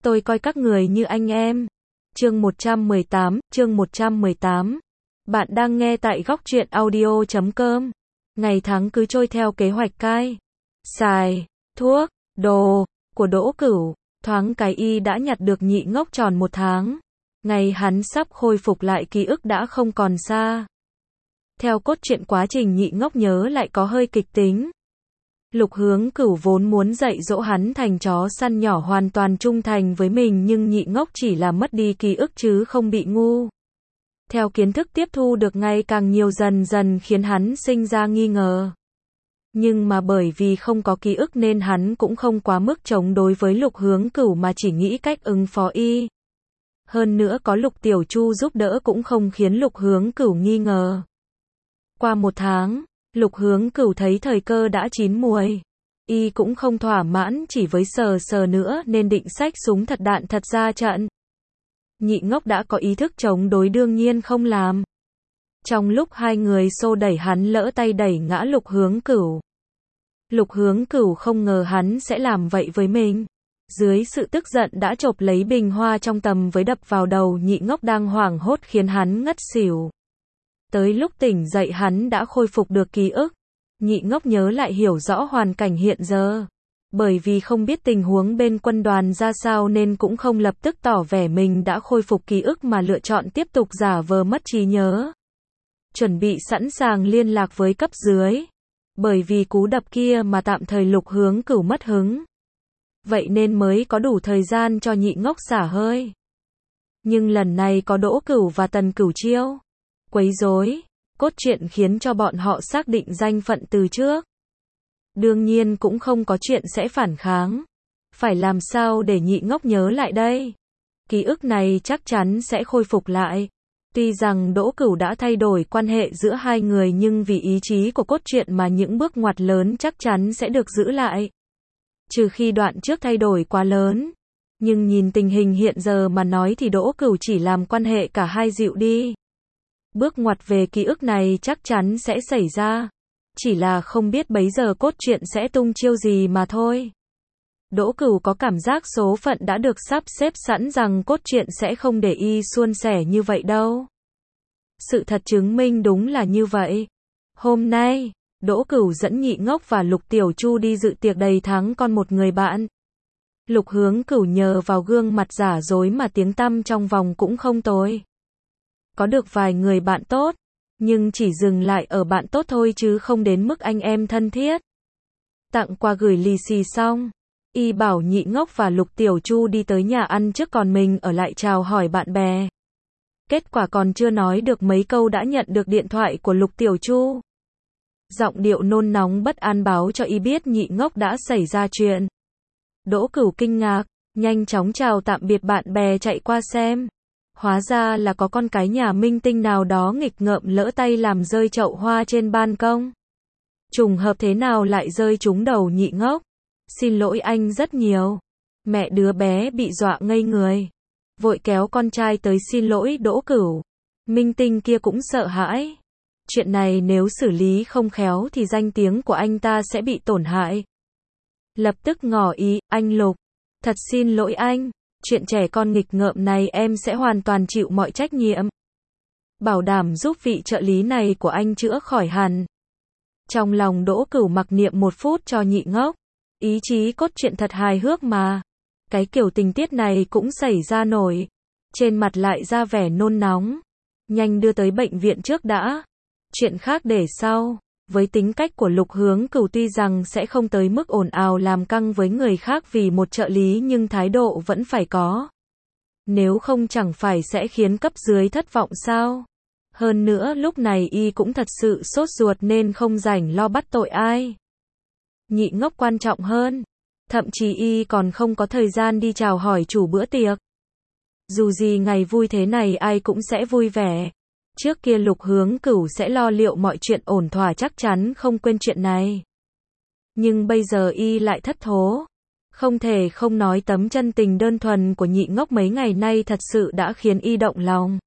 Tôi coi các người như anh em. Chương 118. Bạn đang nghe tại góc truyện audio.com. Ngày tháng cứ trôi theo kế hoạch cai, xài, thuốc, đồ của Đỗ Cửu. Thoáng cái y đã nhặt được Nhị Ngốc tròn 1 tháng. Ngày hắn sắp khôi phục lại ký ức đã không còn xa. Theo cốt truyện, quá trình Nhị Ngốc nhớ lại có hơi kịch tính. Lục Hướng Cửu vốn muốn dạy dỗ hắn thành chó săn nhỏ hoàn toàn trung thành với mình, nhưng Nhị Ngốc chỉ là mất đi ký ức chứ không bị ngu. Theo kiến thức tiếp thu được ngày càng nhiều dần dần khiến hắn sinh ra nghi ngờ. Nhưng mà bởi vì không có ký ức nên hắn cũng không quá mức chống đối với Lục Hướng Cửu mà chỉ nghĩ cách ứng phó y. Hơn nữa có Lục Tiểu Chu giúp đỡ cũng không khiến Lục Hướng Cửu nghi ngờ. Qua 1 tháng, Lục Hướng Cửu thấy thời cơ đã chín muồi. Y cũng không thỏa mãn chỉ với sờ nữa nên định xách súng thật đạn thật ra trận. Nhị Ngốc đã có ý thức chống đối đương nhiên không làm. Trong lúc hai người xô đẩy hắn lỡ tay đẩy ngã Lục Hướng Cửu. Lục Hướng Cửu không ngờ hắn sẽ làm vậy với mình. Dưới sự tức giận đã chộp lấy bình hoa trong tầm với đập vào đầu Nhị Ngốc đang hoảng hốt khiến hắn ngất xỉu. Tới lúc tỉnh dậy hắn đã khôi phục được ký ức. Nhị Ngốc nhớ lại hiểu rõ hoàn cảnh hiện giờ. Bởi vì không biết tình huống bên quân đoàn ra sao nên cũng không lập tức tỏ vẻ mình đã khôi phục ký ức mà lựa chọn tiếp tục giả vờ mất trí nhớ. Chuẩn bị sẵn sàng liên lạc với cấp dưới. Bởi vì cú đập kia mà tạm thời Lục Hướng Cửu mất hứng. Vậy nên mới có đủ thời gian cho Nhị Ngốc xả hơi. Nhưng lần này có Đỗ Cửu và Tần Cửu Chiêu quấy rối, cốt truyện khiến cho bọn họ xác định danh phận từ trước. Đương nhiên cũng không có chuyện sẽ phản kháng. Phải làm sao để Nhị Ngốc nhớ lại đây? Ký ức này chắc chắn sẽ khôi phục lại. Tuy rằng Đỗ Cửu đã thay đổi quan hệ giữa hai người nhưng vì ý chí của cốt truyện mà những bước ngoặt lớn chắc chắn sẽ được giữ lại. Trừ khi đoạn trước thay đổi quá lớn. Nhưng nhìn tình hình hiện giờ mà nói thì Đỗ Cửu chỉ làm quan hệ cả hai dịu đi. Bước ngoặt về ký ức này chắc chắn sẽ xảy ra. Chỉ là không biết bấy giờ cốt truyện sẽ tung chiêu gì mà thôi. Đỗ Cửu có cảm giác số phận đã được sắp xếp sẵn rằng cốt truyện sẽ không để y suôn sẻ như vậy đâu. Sự thật chứng minh đúng là như vậy. Hôm nay, Đỗ Cửu dẫn Nhị Ngốc và Lục Tiểu Chu đi dự tiệc đầy tháng con một người bạn. Lục Hướng Cửu nhờ vào gương mặt giả dối mà tiếng tăm trong vòng cũng không tồi. Có được vài người bạn tốt, nhưng chỉ dừng lại ở bạn tốt thôi chứ không đến mức anh em thân thiết. Tặng quà gửi lì xì xong, y bảo Nhị Ngốc và Lục Tiểu Chu đi tới nhà ăn trước còn mình ở lại chào hỏi bạn bè. Kết quả còn chưa nói được mấy câu đã nhận được điện thoại của Lục Tiểu Chu. Giọng điệu nôn nóng bất an báo cho y biết Nhị Ngốc đã xảy ra chuyện. Đỗ Cửu kinh ngạc, nhanh chóng chào tạm biệt bạn bè chạy qua xem. Hóa ra là có con cái nhà minh tinh nào đó nghịch ngợm lỡ tay làm rơi chậu hoa trên ban công. Trùng hợp thế nào lại rơi trúng đầu Nhị Ngốc. Xin lỗi anh rất nhiều. Mẹ đứa bé bị dọa ngây người. Vội kéo con trai tới xin lỗi Đỗ Cửu. Minh tinh kia cũng sợ hãi. Chuyện này nếu xử lý không khéo thì danh tiếng của anh ta sẽ bị tổn hại. Lập tức ngỏ ý, anh Lục. Thật xin lỗi anh. Chuyện trẻ con nghịch ngợm này em sẽ hoàn toàn chịu mọi trách nhiệm. Bảo đảm giúp vị trợ lý này của anh chữa khỏi hẳn. Trong lòng Đỗ Cửu mặc niệm 1 phút cho Nhị Ngốc. Ý chí cốt truyện thật hài hước mà. Cái kiểu tình tiết này cũng xảy ra nổi. Trên mặt lại ra vẻ nôn nóng. Nhanh đưa tới bệnh viện trước đã. Chuyện khác để sau. Với tính cách của Lục Hướng Cửu tuy rằng sẽ không tới mức ồn ào làm căng với người khác vì một trợ lý nhưng thái độ vẫn phải có. Nếu không chẳng phải sẽ khiến cấp dưới thất vọng sao? Hơn nữa lúc này y cũng thật sự sốt ruột nên không rảnh lo bắt tội ai. Nhị Ngốc quan trọng hơn. Thậm chí y còn không có thời gian đi chào hỏi chủ bữa tiệc. Dù gì ngày vui thế này ai cũng sẽ vui vẻ. Trước kia Lục Hướng Cửu sẽ lo liệu mọi chuyện ổn thỏa chắc chắn không quên chuyện này. Nhưng bây giờ y lại thất thố. Không thể không nói tấm chân tình đơn thuần của Nhị Ngốc mấy ngày nay thật sự đã khiến y động lòng.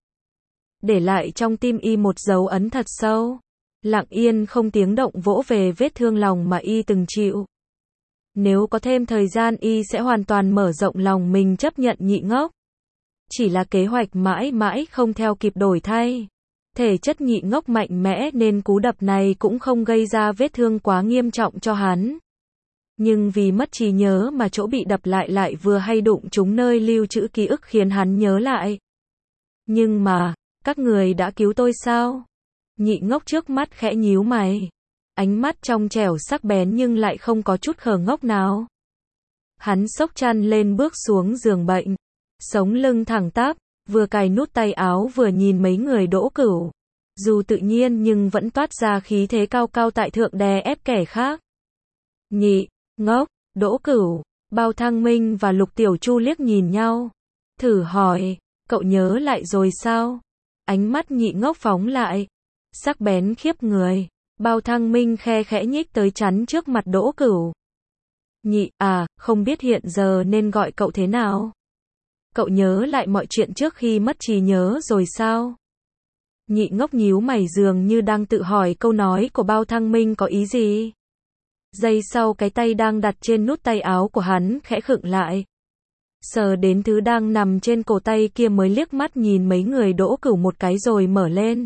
Để lại trong tim y một dấu ấn thật sâu. Lặng yên không tiếng động vỗ về vết thương lòng mà y từng chịu. Nếu có thêm thời gian y sẽ hoàn toàn mở rộng lòng mình chấp nhận Nhị Ngốc. Chỉ là kế hoạch mãi mãi không theo kịp đổi thay. Thể chất Nhị Ngốc mạnh mẽ nên cú đập này cũng không gây ra vết thương quá nghiêm trọng cho hắn. Nhưng vì mất trí nhớ mà chỗ bị đập lại vừa hay đụng trúng nơi lưu trữ ký ức khiến hắn nhớ lại. Nhưng mà, các người đã cứu tôi sao? Nhị Ngốc trước mắt khẽ nhíu mày. Ánh mắt trong trẻo sắc bén nhưng lại không có chút khờ ngốc nào. Hắn xốc chăn lên bước xuống giường bệnh. Sống lưng thẳng tắp, vừa cài nút tay áo vừa nhìn mấy người Đỗ Cửu. Dù tự nhiên nhưng vẫn toát ra khí thế cao cao tại thượng đè ép kẻ khác. Nhị Ngốc, Đỗ Cửu, Bao Thăng Minh và Lục Tiểu Chu liếc nhìn nhau. Thử hỏi, cậu nhớ lại rồi sao? Ánh mắt Nhị Ngốc phóng lại. Sắc bén khiếp người. Bao Thăng Minh khe khẽ nhích tới chắn trước mặt Đỗ Cửu. Nhị, không biết hiện giờ nên gọi cậu thế nào? Cậu nhớ lại mọi chuyện trước khi mất trí nhớ rồi sao? Nhị Ngốc nhíu mày dường như đang tự hỏi câu nói của Bao Thăng Minh có ý gì. Giây sau cái tay đang đặt trên nút tay áo của hắn khẽ khựng lại. Sờ đến thứ đang nằm trên cổ tay kia mới liếc mắt nhìn mấy người Đỗ Cửu một cái rồi mở lên.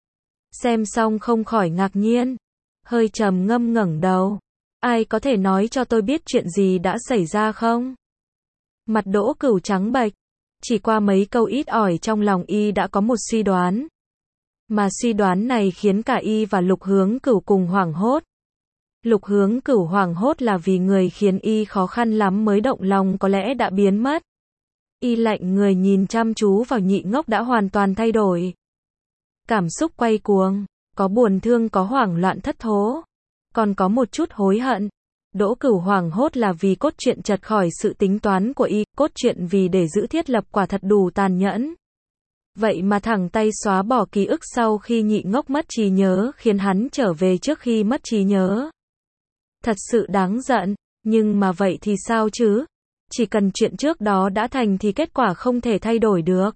Xem xong không khỏi ngạc nhiên. Hơi trầm ngâm ngẩng đầu. Ai có thể nói cho tôi biết chuyện gì đã xảy ra không? Mặt Đỗ Cửu trắng bệch. Chỉ qua mấy câu ít ỏi trong lòng y đã có một suy đoán. Mà suy đoán này khiến cả y và Lục Hướng Cửu cùng hoảng hốt. Lục Hướng Cửu hoảng hốt là vì người khiến y khó khăn lắm mới động lòng có lẽ đã biến mất. Y lạnh người nhìn chăm chú vào Nhị Ngốc đã hoàn toàn thay đổi. Cảm xúc quay cuồng, có buồn thương có hoảng loạn thất thố, còn có một chút hối hận. Đỗ Cửu hoảng hốt là vì cốt truyện chật khỏi sự tính toán của y, cốt truyện vì để giữ thiết lập quả thật đủ tàn nhẫn. Vậy mà thẳng tay xóa bỏ ký ức sau khi Nhị Ngốc mất trí nhớ khiến hắn trở về trước khi mất trí nhớ. Thật sự đáng giận, nhưng mà vậy thì sao chứ? Chỉ cần chuyện trước đó đã thành thì kết quả không thể thay đổi được.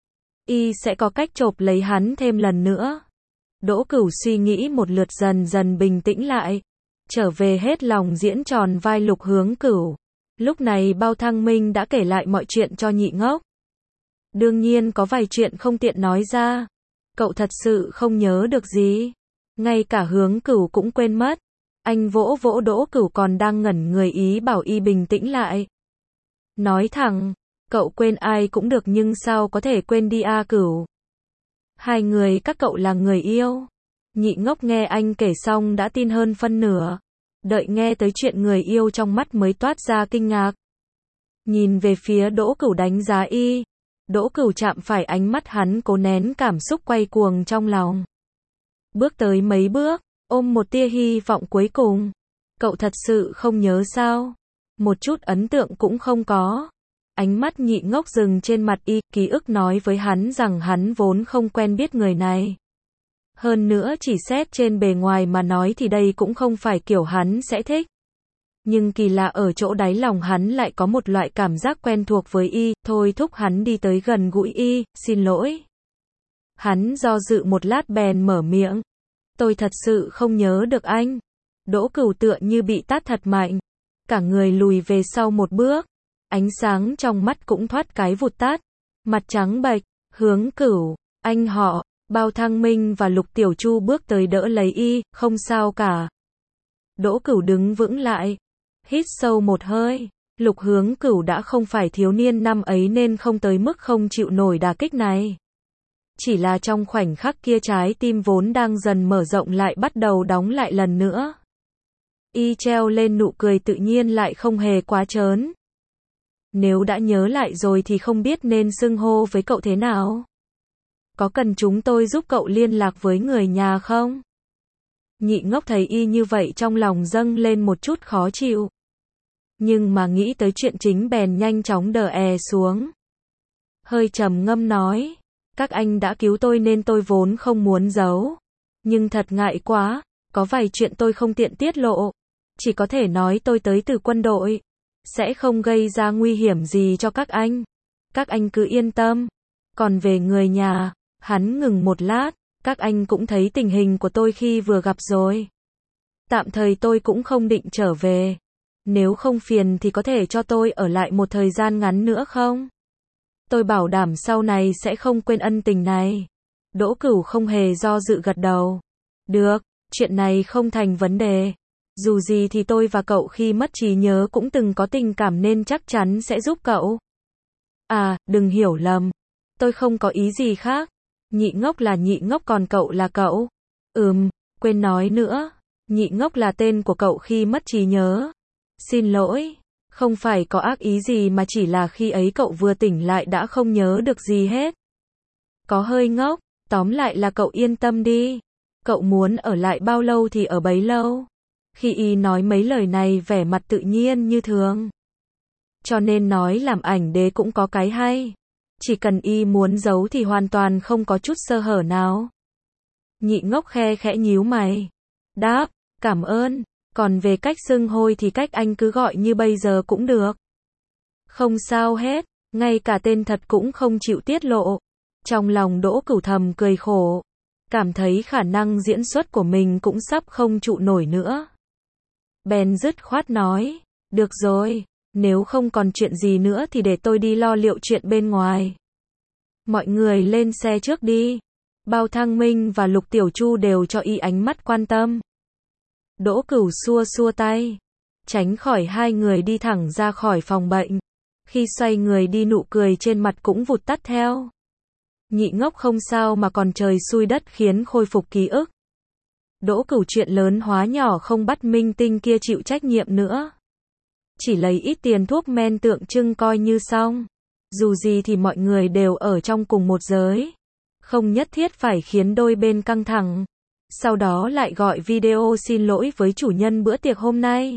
Y sẽ có cách chộp lấy hắn thêm lần nữa. Đỗ Cửu suy nghĩ một lượt dần dần bình tĩnh lại. Trở về hết lòng diễn tròn vai Lục Hướng Cửu. Lúc này Bao Thăng Minh đã kể lại mọi chuyện cho Nhị Ngốc. Đương nhiên có vài chuyện không tiện nói ra. Cậu thật sự không nhớ được gì. Ngay cả Hướng Cửu cũng quên mất. Anh vỗ vỗ Đỗ Cửu còn đang ngẩn người ý bảo y bình tĩnh lại. Nói thẳng, cậu quên ai cũng được nhưng sao có thể quên đi Cửu. Hai người các cậu là người yêu. Nhị Ngốc nghe anh kể xong đã tin hơn phân nửa. Đợi nghe tới chuyện người yêu trong mắt mới toát ra kinh ngạc. Nhìn về phía Đỗ Cửu đánh giá y. Đỗ Cửu chạm phải ánh mắt hắn cố nén cảm xúc quay cuồng trong lòng. Bước tới mấy bước, ôm một tia hy vọng cuối cùng. Cậu thật sự không nhớ sao? Một chút ấn tượng cũng không có. Ánh mắt Nhị Ngốc dừng trên mặt y, ký ức nói với hắn rằng hắn vốn không quen biết người này. Hơn nữa chỉ xét trên bề ngoài mà nói thì đây cũng không phải kiểu hắn sẽ thích. Nhưng kỳ lạ ở chỗ đáy lòng hắn lại có một loại cảm giác quen thuộc với y, thôi thúc hắn đi tới gần gũi y, xin lỗi. Hắn do dự một lát bèn mở miệng. Tôi thật sự không nhớ được anh. Đỗ Cửu tựa như bị tát thật mạnh. Cả người lùi về sau một bước. Ánh sáng trong mắt cũng thoát cái vụt tát. Mặt trắng bệch, Hướng Cửu, anh họ, Bao Thăng Minh và Lục Tiểu Chu bước tới đỡ lấy y, không sao cả. Đỗ Cửu đứng vững lại. Hít sâu một hơi. Lục Hướng Cửu đã không phải thiếu niên năm ấy nên không tới mức không chịu nổi đả kích này. Chỉ là trong khoảnh khắc kia trái tim vốn đang dần mở rộng lại bắt đầu đóng lại lần nữa. Y treo lên nụ cười tự nhiên lại không hề quá trớn. Nếu đã nhớ lại rồi thì không biết nên xưng hô với cậu thế nào. Có cần chúng tôi giúp cậu liên lạc với người nhà không? Nhị Ngốc thấy y như vậy trong lòng dâng lên một chút khó chịu. Nhưng mà nghĩ tới chuyện chính bèn nhanh chóng đè xuống. Hơi trầm ngâm nói. Các anh đã cứu tôi nên tôi vốn không muốn giấu. Nhưng thật ngại quá, có vài chuyện tôi không tiện tiết lộ. Chỉ có thể nói tôi tới từ quân đội. Sẽ không gây ra nguy hiểm gì cho các anh. Các anh cứ yên tâm. Còn về người nhà, hắn ngừng một lát. Các anh cũng thấy tình hình của tôi khi vừa gặp rồi. Tạm thời tôi cũng không định trở về. Nếu không phiền thì có thể cho tôi ở lại một thời gian ngắn nữa không? Tôi bảo đảm sau này sẽ không quên ân tình này. Đỗ Cửu không hề do dự gật đầu. Được, chuyện này không thành vấn đề. Dù gì thì tôi và cậu khi mất trí nhớ cũng từng có tình cảm nên chắc chắn sẽ giúp cậu. À, đừng hiểu lầm. Tôi không có ý gì khác. Nhị ngốc là nhị ngốc còn cậu là cậu. Quên nói nữa. Nhị ngốc là tên của cậu khi mất trí nhớ. Xin lỗi. Không phải có ác ý gì mà chỉ là khi ấy cậu vừa tỉnh lại đã không nhớ được gì hết. Có hơi ngốc. Tóm lại là cậu yên tâm đi. Cậu muốn ở lại bao lâu thì ở bấy lâu. Khi y nói mấy lời này vẻ mặt tự nhiên như thường. Cho nên nói làm ảnh đế cũng có cái hay. Chỉ cần y muốn giấu thì hoàn toàn không có chút sơ hở nào. Nhị ngốc khe khẽ nhíu mày. Đáp, cảm ơn. Còn về cách xưng hôi thì cách anh cứ gọi như bây giờ cũng được. Không sao hết, ngay cả tên thật cũng không chịu tiết lộ. Trong lòng Đỗ Cửu thầm cười khổ. Cảm thấy khả năng diễn xuất của mình cũng sắp không trụ nổi nữa. Bèn dứt khoát nói, được rồi, nếu không còn chuyện gì nữa thì để tôi đi lo liệu chuyện bên ngoài. Mọi người lên xe trước đi. Bao Thăng Minh và Lục Tiểu Chu đều cho y ánh mắt quan tâm. Đỗ Cửu xua xua tay, tránh khỏi hai người đi thẳng ra khỏi phòng bệnh. Khi xoay người đi nụ cười trên mặt cũng vụt tắt theo. Nhị ngốc không sao mà còn trời xui đất khiến khôi phục ký ức. Đỗ Cửu chuyện lớn hóa nhỏ không bắt minh tinh kia chịu trách nhiệm nữa. Chỉ lấy ít tiền thuốc men tượng trưng coi như xong. Dù gì thì mọi người đều ở trong cùng một giới. Không nhất thiết phải khiến đôi bên căng thẳng. Sau đó lại gọi video xin lỗi với chủ nhân bữa tiệc hôm nay.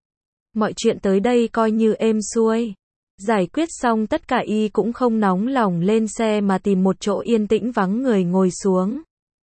Mọi chuyện tới đây coi như êm xuôi. Giải quyết xong tất cả y cũng không nóng lòng lên xe mà tìm một chỗ yên tĩnh vắng người ngồi xuống.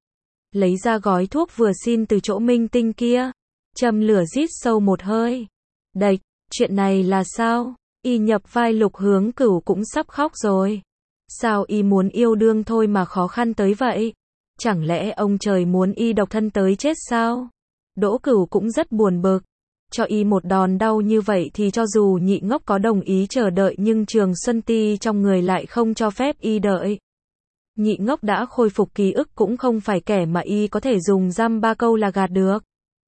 Lấy ra gói thuốc vừa xin từ chỗ minh tinh kia. Châm lửa rít sâu một hơi. Đạch, chuyện này là sao? Y nhập vai Lục Hướng Cửu cũng sắp khóc rồi. Sao y muốn yêu đương thôi mà khó khăn tới vậy? Chẳng lẽ ông trời muốn y độc thân tới chết sao? Đỗ Cửu cũng rất buồn bực. Cho y một đòn đau như vậy thì cho dù nhị ngốc có đồng ý chờ đợi nhưng Trường Xuân Ti trong người lại không cho phép y đợi. Nhị ngốc đã khôi phục ký ức cũng không phải kẻ mà y có thể dùng dăm ba câu là gạt được.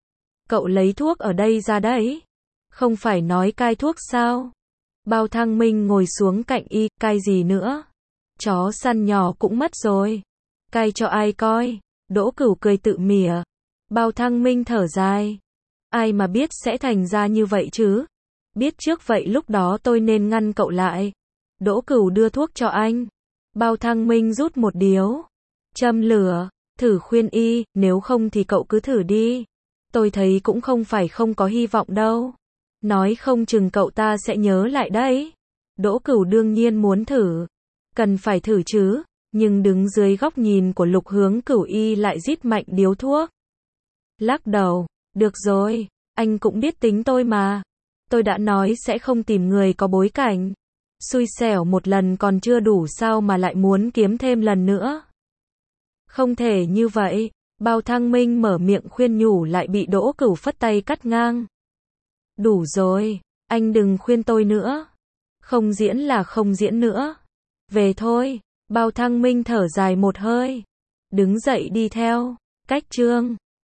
Cậu lấy thuốc ở đây ra đấy. Không phải nói cai thuốc sao? Bao Thăng Minh ngồi xuống cạnh y, cai gì nữa? Chó săn nhỏ cũng mất rồi. Cai cho ai coi? Đỗ Cửu cười tự mỉa. Bao Thăng Minh thở dài. Ai mà biết sẽ thành ra như vậy chứ? Biết trước vậy lúc đó tôi nên ngăn cậu lại. Đỗ Cửu đưa thuốc cho anh. Bao Thăng Minh rút một điếu. Châm lửa, thử khuyên y, nếu không thì cậu cứ thử đi. Tôi thấy cũng không phải không có hy vọng đâu. Nói không chừng cậu ta sẽ nhớ lại đấy. Đỗ Cửu đương nhiên muốn thử. Cần phải thử chứ. Nhưng đứng dưới góc nhìn của Lục Hướng Cửu y lại rít mạnh điếu thuốc. Lắc đầu. Được rồi, anh cũng biết tính tôi mà. Tôi đã nói sẽ không tìm người có bối cảnh. Xui xẻo một lần còn chưa đủ sao mà lại muốn kiếm thêm lần nữa. Không thể như vậy. Bao Thăng Minh mở miệng khuyên nhủ lại bị Đỗ Cửu phất tay cắt ngang. Đủ rồi, anh đừng khuyên tôi nữa. Không diễn là không diễn nữa. Về thôi. Bao Thăng Minh thở dài một hơi. Đứng dậy đi theo. Cách chương.